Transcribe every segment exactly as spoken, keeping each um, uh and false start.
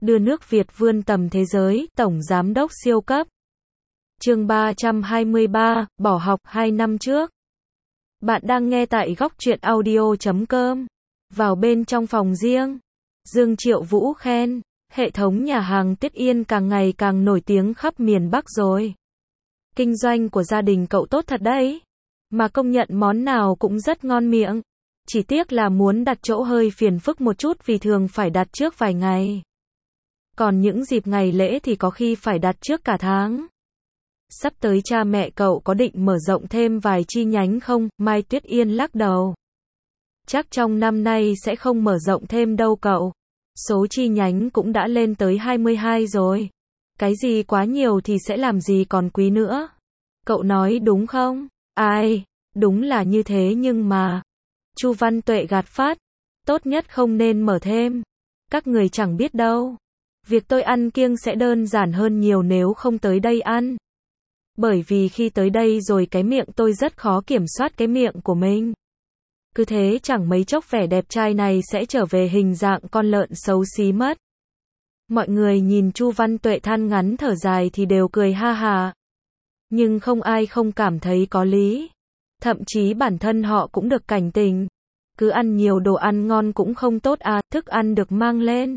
đưa nước Việt vươn tầm thế giới, Tổng Giám đốc siêu cấp. Chương ba trăm hai mươi ba, bỏ học hai năm trước. Bạn đang nghe tại góc truyện audio chấm com. Vào bên trong phòng riêng, Dương Triệu Vũ khen, hệ thống nhà hàng Tiết Yên càng ngày càng nổi tiếng khắp miền Bắc rồi. Kinh doanh của gia đình cậu tốt thật đấy, mà công nhận món nào cũng rất ngon miệng. Chỉ tiếc là muốn đặt chỗ hơi phiền phức một chút vì thường phải đặt trước vài ngày. Còn những dịp ngày lễ thì có khi phải đặt trước cả tháng. Sắp tới cha mẹ cậu có định mở rộng thêm vài chi nhánh không? Mai Tuyết Yên lắc đầu. Chắc trong năm nay sẽ không mở rộng thêm đâu cậu. Số chi nhánh cũng đã lên tới hai mươi hai rồi. Cái gì quá nhiều thì sẽ làm gì còn quý nữa. Cậu nói đúng không? Ai, đúng là như thế nhưng mà... Chu Văn Tuệ gạt phát. Tốt nhất không nên mở thêm. Các người chẳng biết đâu. Việc tôi ăn kiêng sẽ đơn giản hơn nhiều nếu không tới đây ăn. Bởi vì khi tới đây rồi cái miệng tôi rất khó kiểm soát cái miệng của mình. Cứ thế chẳng mấy chốc vẻ đẹp trai này sẽ trở về hình dạng con lợn xấu xí mất. Mọi người nhìn Chu Văn Tuệ than ngắn thở dài thì đều cười ha ha. Nhưng không ai không cảm thấy có lý. Thậm chí bản thân họ cũng được cảnh tỉnh. Cứ ăn nhiều đồ ăn ngon cũng không tốt à, thức ăn được mang lên.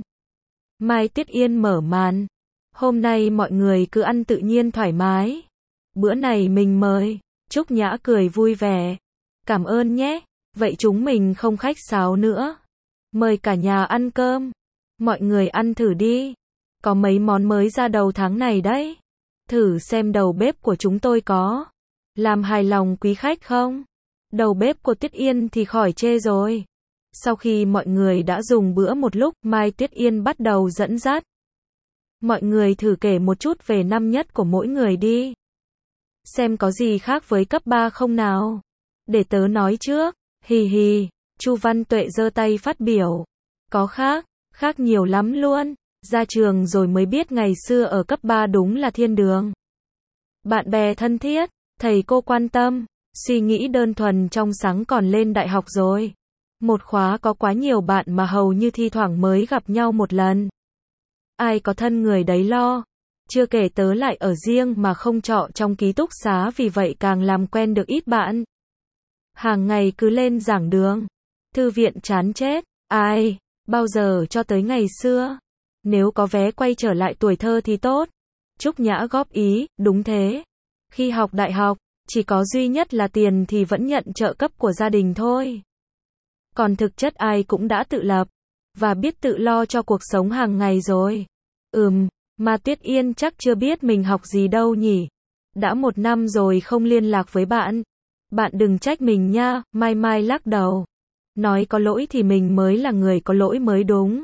Mai Tuyết Yên mở màn. Hôm nay mọi người cứ ăn tự nhiên thoải mái. Bữa này mình mời. Trúc Nhã cười vui vẻ. Cảm ơn nhé. Vậy chúng mình không khách sáo nữa. Mời cả nhà ăn cơm. Mọi người ăn thử đi. Có mấy món mới ra đầu tháng này đấy. Thử xem đầu bếp của chúng tôi có làm hài lòng quý khách không? Đầu bếp của Tuyết Yên thì khỏi chê rồi. Sau khi mọi người đã dùng bữa một lúc, Mai Tuyết Yên bắt đầu dẫn dắt. Mọi người thử kể một chút về năm nhất của mỗi người đi. Xem có gì khác với cấp ba không nào. Để tớ nói trước. Hì hì. Chu Văn Tuệ giơ tay phát biểu. Có khác, khác nhiều lắm luôn. Ra trường rồi mới biết ngày xưa ở cấp ba đúng là thiên đường. Bạn bè thân thiết, thầy cô quan tâm, suy nghĩ đơn thuần trong sáng còn lên đại học rồi. Một khóa có quá nhiều bạn mà hầu như thi thoảng mới gặp nhau một lần. Ai có thân người đấy lo. Chưa kể tớ lại ở riêng mà không trọ trong ký túc xá vì vậy càng làm quen được ít bạn. Hàng ngày cứ lên giảng đường. Thư viện chán chết. Ai, bao giờ cho tới ngày xưa. Nếu có vé quay trở lại tuổi thơ thì tốt. Trúc Nhã góp ý, đúng thế. Khi học đại học, chỉ có duy nhất là tiền thì vẫn nhận trợ cấp của gia đình thôi. Còn thực chất ai cũng đã tự lập, và biết tự lo cho cuộc sống hàng ngày rồi. Ừm, mà Tuyết Yên chắc chưa biết mình học gì đâu nhỉ. Đã một năm rồi không liên lạc với bạn. Bạn đừng trách mình nha, Mai Mai lắc đầu. Nói có lỗi thì mình mới là người có lỗi mới đúng.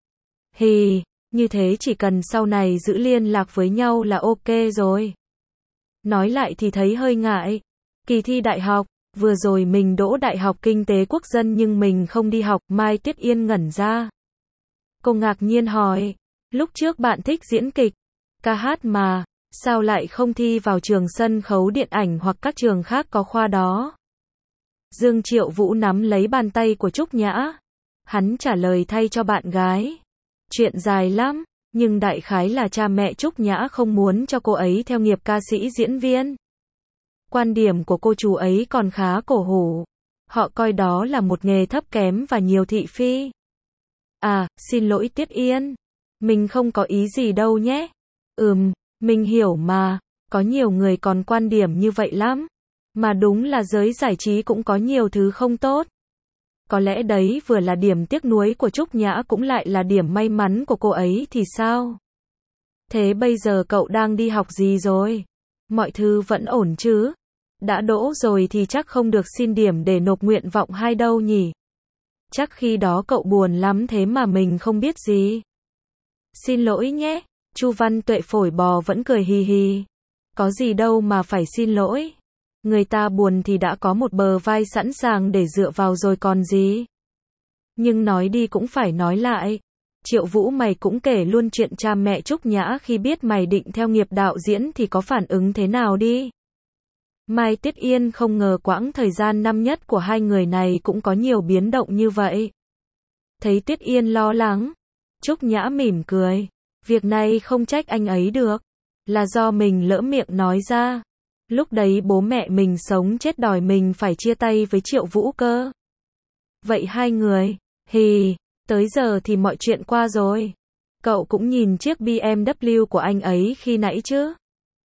Hì, như thế chỉ cần sau này giữ liên lạc với nhau là ok rồi. Nói lại thì thấy hơi ngại. Kỳ thi đại học, vừa rồi mình đỗ Đại học Kinh tế Quốc dân nhưng mình không đi học. Mai Tuyết Yên ngẩn ra. Cô ngạc nhiên hỏi, lúc trước bạn thích diễn kịch, ca hát mà, sao lại không thi vào trường sân khấu điện ảnh hoặc các trường khác có khoa đó? Dương Triệu Vũ nắm lấy bàn tay của Trúc Nhã. Hắn trả lời thay cho bạn gái. Chuyện dài lắm, nhưng đại khái là cha mẹ Trúc Nhã không muốn cho cô ấy theo nghiệp ca sĩ diễn viên. Quan điểm của cô chú ấy còn khá cổ hủ. Họ coi đó là một nghề thấp kém và nhiều thị phi. À, xin lỗi Tuyết Yên. Mình không có ý gì đâu nhé. Ừm, mình hiểu mà. Có nhiều người còn quan điểm như vậy lắm. Mà đúng là giới giải trí cũng có nhiều thứ không tốt. Có lẽ đấy vừa là điểm tiếc nuối của Trúc Nhã cũng lại là điểm may mắn của cô ấy thì sao? Thế bây giờ cậu đang đi học gì rồi? Mọi thứ vẫn ổn chứ? Đã đỗ rồi thì chắc không được xin điểm để nộp nguyện vọng hai đâu nhỉ? Chắc khi đó cậu buồn lắm thế mà mình không biết gì. Xin lỗi nhé. Chu Văn Tuệ phổi bò vẫn cười hì hì. Có gì đâu mà phải xin lỗi. Người ta buồn thì đã có một bờ vai sẵn sàng để dựa vào rồi còn gì. Nhưng nói đi cũng phải nói lại. Triệu Vũ mày cũng kể luôn chuyện cha mẹ Trúc Nhã khi biết mày định theo nghiệp đạo diễn thì có phản ứng thế nào đi. Mai Tuyết Yên không ngờ quãng thời gian năm nhất của hai người này cũng có nhiều biến động như vậy. Thấy Tuyết Yên lo lắng, Trúc Nhã mỉm cười. Việc này không trách anh ấy được. Là do mình lỡ miệng nói ra. Lúc đấy bố mẹ mình sống chết đòi mình phải chia tay với Triệu Vũ cơ. Vậy hai người, hì, tới giờ thì mọi chuyện qua rồi. Cậu cũng nhìn chiếc bê em vê của anh ấy khi nãy chứ?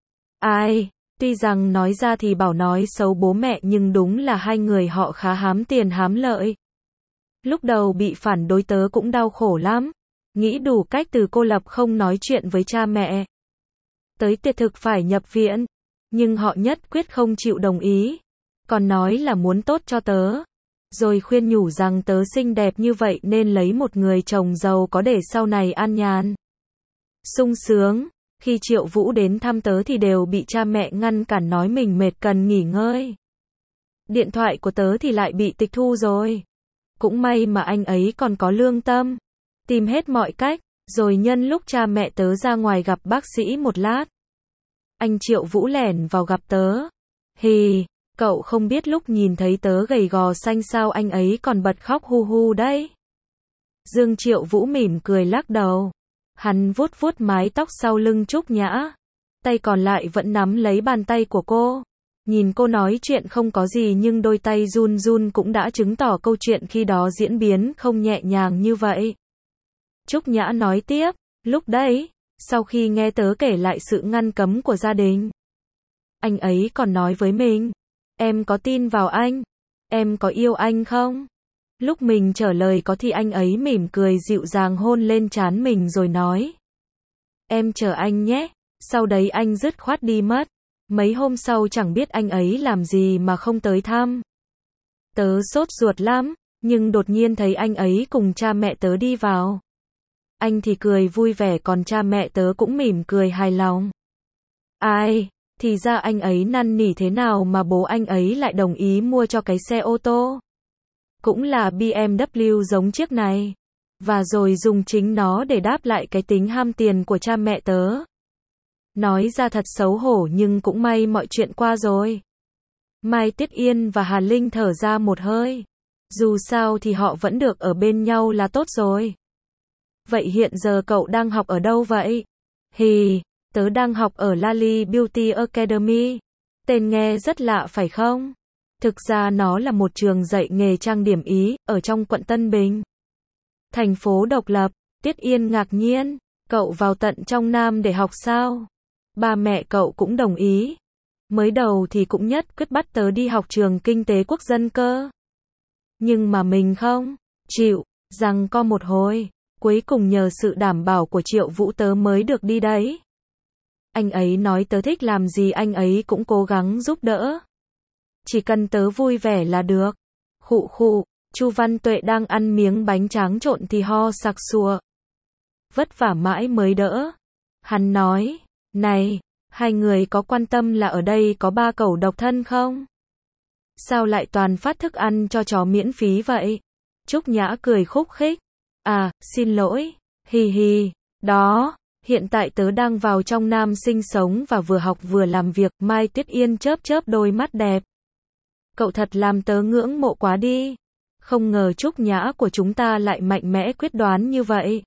Ai, tuy rằng nói ra thì bảo nói xấu bố mẹ nhưng đúng là hai người họ khá hám tiền hám lợi. Lúc đầu bị phản đối tớ cũng đau khổ lắm. Nghĩ đủ cách từ cô lập không nói chuyện với cha mẹ. Tới tuyệt thực phải nhập viện. Nhưng họ nhất quyết không chịu đồng ý. Còn nói là muốn tốt cho tớ. Rồi khuyên nhủ rằng tớ xinh đẹp như vậy nên lấy một người chồng giàu có để sau này an nhàn. Sung sướng. Khi Triệu Vũ đến thăm tớ thì đều bị cha mẹ ngăn cản nói mình mệt cần nghỉ ngơi. Điện thoại của tớ thì lại bị tịch thu rồi. Cũng may mà anh ấy còn có lương tâm. Tìm hết mọi cách. Rồi nhân lúc cha mẹ tớ ra ngoài gặp bác sĩ một lát. Anh Triệu Vũ lẻn vào gặp tớ. Hì, cậu không biết lúc nhìn thấy tớ gầy gò xanh sao anh ấy còn bật khóc hu hu đấy. Dương Triệu Vũ mỉm cười lắc đầu. Hắn vuốt vuốt mái tóc sau lưng Trúc Nhã. Tay còn lại vẫn nắm lấy bàn tay của cô. Nhìn cô nói chuyện không có gì nhưng đôi tay run run cũng đã chứng tỏ câu chuyện khi đó diễn biến không nhẹ nhàng như vậy. Trúc Nhã nói tiếp, lúc đấy, sau khi nghe tớ kể lại sự ngăn cấm của gia đình, anh ấy còn nói với mình, em có tin vào anh? Em có yêu anh không? Lúc mình trả lời có thì anh ấy mỉm cười dịu dàng hôn lên trán mình rồi nói, em chờ anh nhé. Sau đấy anh dứt khoát đi mất. Mấy hôm sau chẳng biết anh ấy làm gì mà không tới thăm. Tớ sốt ruột lắm, nhưng đột nhiên thấy anh ấy cùng cha mẹ tớ đi vào. Anh thì cười vui vẻ còn cha mẹ tớ cũng mỉm cười hài lòng. Ai, thì ra anh ấy năn nỉ thế nào mà bố anh ấy lại đồng ý mua cho cái xe ô tô. Cũng là bê em vê giống chiếc này. Và rồi dùng chính nó để đáp lại cái tính ham tiền của cha mẹ tớ. Nói ra thật xấu hổ nhưng cũng may mọi chuyện qua rồi. Mai Tiết Yên và Hà Linh thở ra một hơi. Dù sao thì họ vẫn được ở bên nhau là tốt rồi. Vậy hiện giờ cậu đang học ở đâu vậy? Hì, tớ đang học ở Lali Beauty Academy. Tên nghe rất lạ phải không? Thực ra nó là một trường dạy nghề trang điểm Ý, ở trong quận Tân Bình. Thành phố độc lập. Tiết Yên ngạc nhiên. Cậu vào tận trong Nam để học sao? Ba mẹ cậu cũng đồng ý. Mới đầu thì cũng nhất quyết bắt tớ đi học trường kinh tế quốc dân cơ. Nhưng mà mình không chịu, rằng co một hồi. Cuối cùng nhờ sự đảm bảo của Triệu Vũ tớ mới được đi đấy. Anh ấy nói tớ thích làm gì anh ấy cũng cố gắng giúp đỡ. Chỉ cần tớ vui vẻ là được. Khụ khụ, Chu Văn Tuệ đang ăn miếng bánh tráng trộn thì ho sặc sụa. Vất vả mãi mới đỡ. Hắn nói, này, hai người có quan tâm là ở đây có ba cẩu độc thân không? Sao lại toàn phát thức ăn cho chó miễn phí vậy? Trúc Nhã cười khúc khích. À, xin lỗi, hì hì, đó, hiện tại tớ đang vào trong Nam sinh sống và vừa học vừa làm việc. Mai Tuyết Yên chớp chớp đôi mắt đẹp. Cậu thật làm tớ ngưỡng mộ quá đi. Không ngờ Trúc Nhã của chúng ta lại mạnh mẽ quyết đoán như vậy.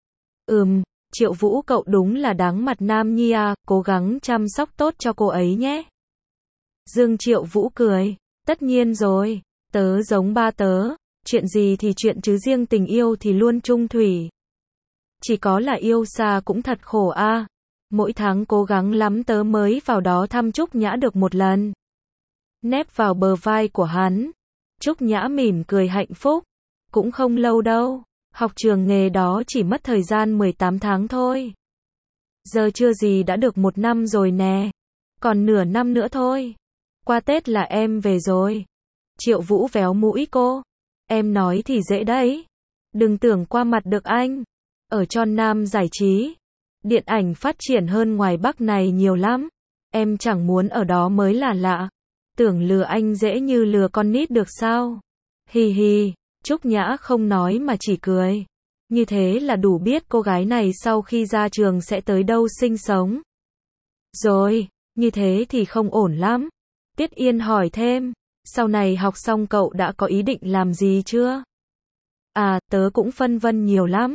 Ừm, Triệu Vũ cậu đúng là đáng mặt nam nhi à, cố gắng chăm sóc tốt cho cô ấy nhé. Dương Triệu Vũ cười, tất nhiên rồi, tớ giống ba tớ, chuyện gì thì chuyện chứ riêng tình yêu thì luôn chung thủy. Chỉ có là yêu xa cũng thật khổ a. À. Mỗi tháng cố gắng lắm tớ mới vào đó thăm Trúc Nhã được một lần. Nép vào bờ vai của hắn. Trúc Nhã mỉm cười hạnh phúc. Cũng không lâu đâu. Học trường nghề đó chỉ mất thời gian mười tám tháng thôi. Giờ chưa gì đã được một năm rồi nè. Còn nửa năm nữa thôi. Qua Tết là em về rồi. Triệu Vũ véo mũi cô. Em nói thì dễ đấy. Đừng tưởng qua mặt được anh. Ở Tròn Nam giải trí. Điện ảnh phát triển hơn ngoài Bắc này nhiều lắm. Em chẳng muốn ở đó mới là lạ. Tưởng lừa anh dễ như lừa con nít được sao? Hi hi. Trúc Nhã không nói mà chỉ cười. Như thế là đủ biết cô gái này sau khi ra trường sẽ tới đâu sinh sống. Rồi, như thế thì không ổn lắm. Tiết Yên hỏi thêm, sau này học xong cậu đã có ý định làm gì chưa? À, tớ cũng phân vân nhiều lắm.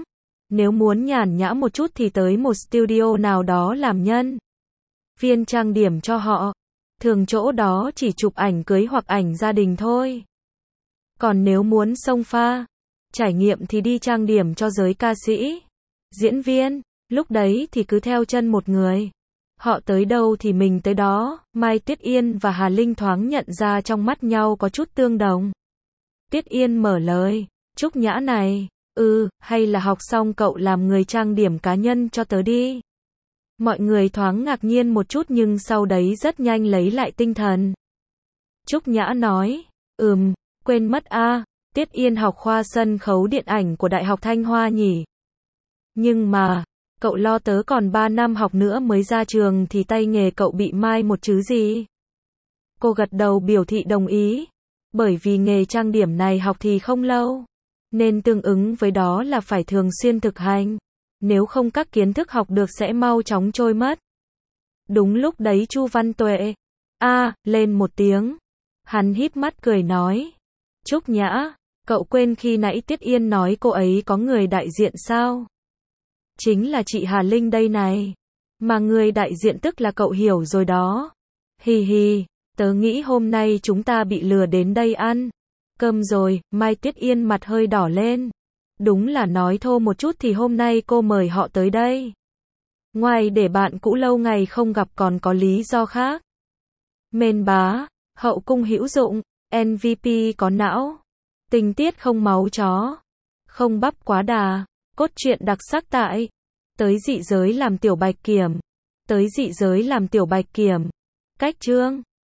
Nếu muốn nhàn nhã một chút thì tới một studio nào đó làm nhân viên trang điểm cho họ. Thường chỗ đó chỉ chụp ảnh cưới hoặc ảnh gia đình thôi. Còn nếu muốn xông pha, trải nghiệm thì đi trang điểm cho giới ca sĩ, diễn viên. Lúc đấy thì cứ theo chân một người. Họ tới đâu thì mình tới đó. Mai Tuyết Yên và Hà Linh thoáng nhận ra trong mắt nhau có chút tương đồng. Tuyết Yên mở lời. Trúc Nhã này, ừ, hay là học xong cậu làm người trang điểm cá nhân cho tớ đi. Mọi người thoáng ngạc nhiên một chút nhưng sau đấy rất nhanh lấy lại tinh thần. Trúc Nhã nói, ừm, quên mất a, Tuyết Yên học khoa sân khấu điện ảnh của Đại học Thanh Hoa nhỉ. Nhưng mà, cậu lo tớ còn ba năm học nữa mới ra trường thì tay nghề cậu bị mai một chứ gì. Cô gật đầu biểu thị đồng ý. Bởi vì nghề trang điểm này học thì không lâu. Nên tương ứng với đó là phải thường xuyên thực hành. Nếu không các kiến thức học được sẽ mau chóng trôi mất. Đúng lúc đấy Chu Văn Tuệ a lên một tiếng. Hắn híp mắt cười nói. Trúc Nhã, cậu quên khi nãy Tuyết Yên nói cô ấy có người đại diện sao? Chính là chị Hà Linh đây này. Mà người đại diện tức là cậu hiểu rồi đó. Hì hì, tớ nghĩ hôm nay chúng ta bị lừa đến đây ăn cơm rồi. Mai Tuyết Yên mặt hơi đỏ lên. Đúng là nói thô một chút thì hôm nay cô mời họ tới đây. Ngoài để bạn cũ lâu ngày không gặp còn có lý do khác. Mên bá, hậu cung hữu dụng, em vê pê có não, tình tiết không máu chó, không bắp quá đà, cốt truyện đặc sắc tại. Tới dị giới làm tiểu bạch kiểm. Tới dị giới làm tiểu bạch kiểm. Cách chương